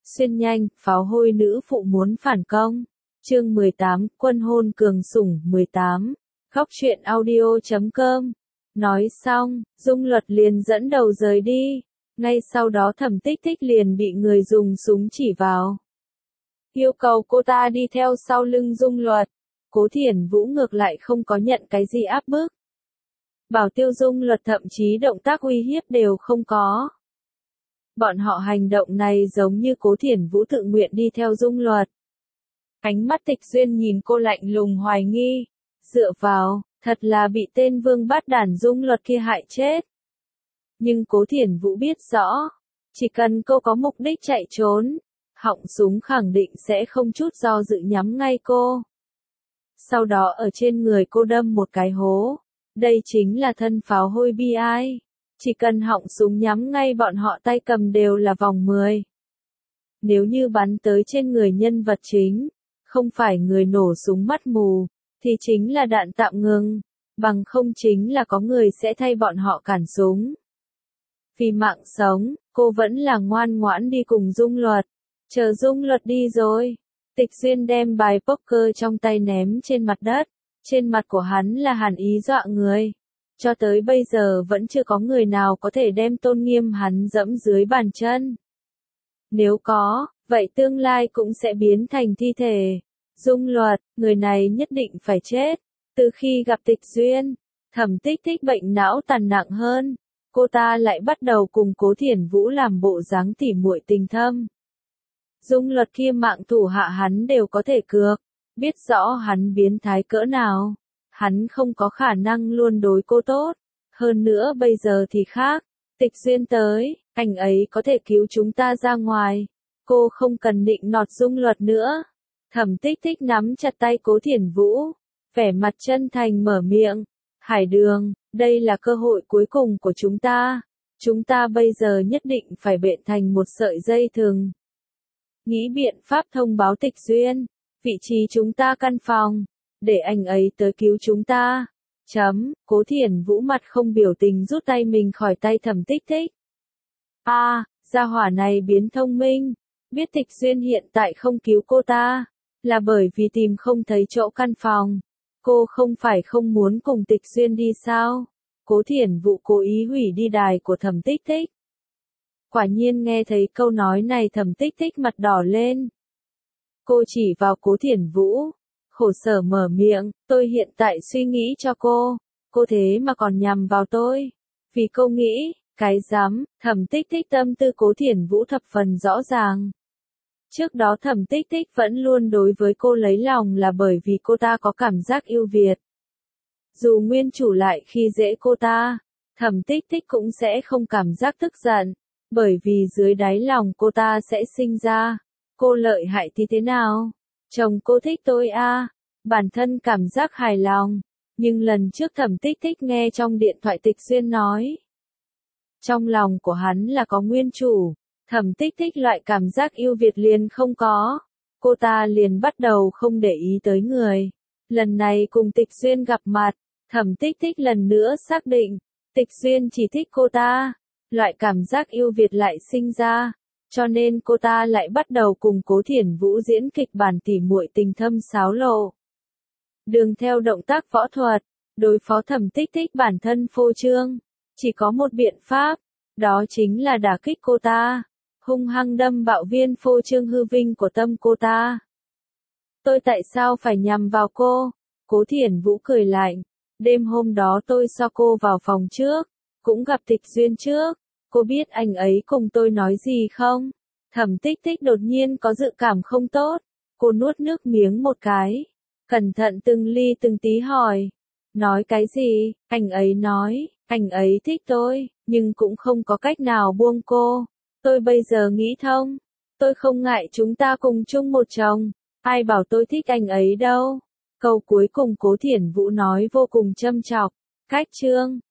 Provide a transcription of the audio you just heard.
Xuyên nhanh, pháo hôi nữ phụ muốn phản công. Chương 18, quân hôn cường sủng 18. Góc truyện audio.com. Nói xong, Dung Luật liền dẫn đầu rời đi. Ngay sau đó Thẩm Tích Tích liền bị người dùng súng chỉ vào. Yêu cầu cô ta đi theo sau lưng Dung Luật. Cố Thiển Vũ ngược lại không có nhận cái gì áp bức. Bảo tiêu Dung Luật thậm chí động tác uy hiếp đều không có. Bọn họ hành động này giống như Cố Thiển Vũ tự nguyện đi theo Dung Luật. Ánh mắt Tịch Duyên nhìn cô lạnh lùng hoài nghi. Dựa vào, thật là bị tên vương bát đản Dung Luật kia hại chết. Nhưng Cố Thiển Vũ biết rõ, chỉ cần cô có mục đích chạy trốn, họng súng khẳng định sẽ không chút do dự nhắm ngay cô. Sau đó ở trên người cô đâm một cái hố. Đây chính là thân pháo hôi bi ai. Chỉ cần họng súng nhắm ngay bọn họ tay cầm đều là vòng 10. Nếu như bắn tới trên người nhân vật chính, không phải người nổ súng mắt mù, thì chính là đạn tạm ngừng, bằng không chính là có người sẽ thay bọn họ cản súng. Vì mạng sống, cô vẫn là ngoan ngoãn đi cùng Dung Luật. Chờ Dung Luật đi rồi, Tịch Duyên đem bài poker trong tay ném trên mặt đất. Trên mặt của hắn là hàn ý dọa người. Cho tới bây giờ vẫn chưa có người nào có thể đem tôn nghiêm hắn dẫm dưới bàn chân. Nếu có, vậy tương lai cũng sẽ biến thành thi thể. Dung Luật, người này nhất định phải chết. Từ khi gặp Tịch Duyên, Thẩm Tích Tích bệnh não tàn nặng hơn. Cô ta lại bắt đầu cùng Cố Thiển Vũ làm bộ dáng tỉ muội tình thâm. Dung Luật kia mạng thủ hạ hắn đều có thể cược. Biết rõ hắn biến thái cỡ nào. Hắn không có khả năng luôn đối cô tốt. Hơn nữa bây giờ thì khác. Tịch Duyên tới, anh ấy có thể cứu chúng ta ra ngoài. Cô không cần định nọt Dung Luật nữa. Thẩm Tích Tích nắm chặt tay Cố Thiển Vũ. Vẻ mặt chân thành mở miệng. Hải Đường, đây là cơ hội cuối cùng của chúng ta. Chúng ta bây giờ nhất định phải bện thành một sợi dây thừng. Nghĩ biện pháp thông báo Tịch Duyên. Vị trí chúng ta căn phòng. Để anh ấy tới cứu chúng ta. Cố Thiển Vũ mặt không biểu tình rút tay mình khỏi tay Thẩm Tích Tích. Gia hỏa này biến thông minh. Biết Tịch Duyên hiện tại không cứu cô ta. Là bởi vì tìm không thấy chỗ căn phòng. Cô không phải không muốn cùng Tịch Duyên đi sao? Cố Thiển Vũ cố ý hủy đi đài của Thẩm Tích Tích. Quả nhiên nghe thấy câu nói này Thẩm Tích Tích mặt đỏ lên. Cô chỉ vào Cố Thiển Vũ. Khổ sở mở miệng, tôi hiện tại suy nghĩ cho cô. Cô thế mà còn nhằm vào tôi. Vì cô nghĩ, cái dám, Thẩm Tích Tích tâm tư Cố Thiển Vũ thập phần rõ ràng. Trước đó Thẩm Tích Tích vẫn luôn đối với cô lấy lòng là bởi vì cô ta có cảm giác yêu Việt. Dù nguyên chủ lại khi dễ cô ta, Thẩm Tích Tích cũng sẽ không cảm giác tức giận. Bởi vì dưới đáy lòng cô ta sẽ sinh ra. Cô lợi hại thì thế nào? Chồng cô thích tôi bản thân cảm giác hài lòng. Nhưng lần trước Thẩm Tích Tích nghe trong điện thoại Tịch Duyên nói. Trong lòng của hắn là có nguyên chủ. Thẩm Tích Tích loại cảm giác yêu Việt liền không có. Cô ta liền bắt đầu không để ý tới người. Lần này cùng Tịch Duyên gặp mặt, Thẩm Tích Tích lần nữa xác định. Tịch Duyên chỉ thích cô ta. Loại cảm giác yêu Việt lại sinh ra. Cho nên cô ta lại bắt đầu cùng Cố Thiển Vũ diễn kịch bản tỉ muội tình thâm xáo lộ. Đường theo động tác võ thuật, đối phó Thẩm Tích Tích bản thân phô trương. Chỉ có một biện pháp, đó chính là đả kích cô ta. Hung hăng đâm bạo viên phô trương hư vinh của tâm cô ta. Tôi tại sao phải nhằm vào cô? Cố Thiển Vũ cười lạnh. Đêm hôm đó tôi cho cô vào phòng trước. Cũng gặp Tịch Duyên trước. Cô biết anh ấy cùng tôi nói gì không? Thẩm Tích Tích đột nhiên có dự cảm không tốt. Cô nuốt nước miếng một cái. Cẩn thận từng ly từng tí hỏi. Nói cái gì? Anh ấy nói, anh ấy thích tôi, nhưng cũng không có cách nào buông cô. Tôi bây giờ nghĩ thông. Tôi không ngại chúng ta cùng chung một chồng. Ai bảo tôi thích anh ấy đâu. Câu cuối cùng Cố Thiển Vũ nói vô cùng châm chọc. Cách chương.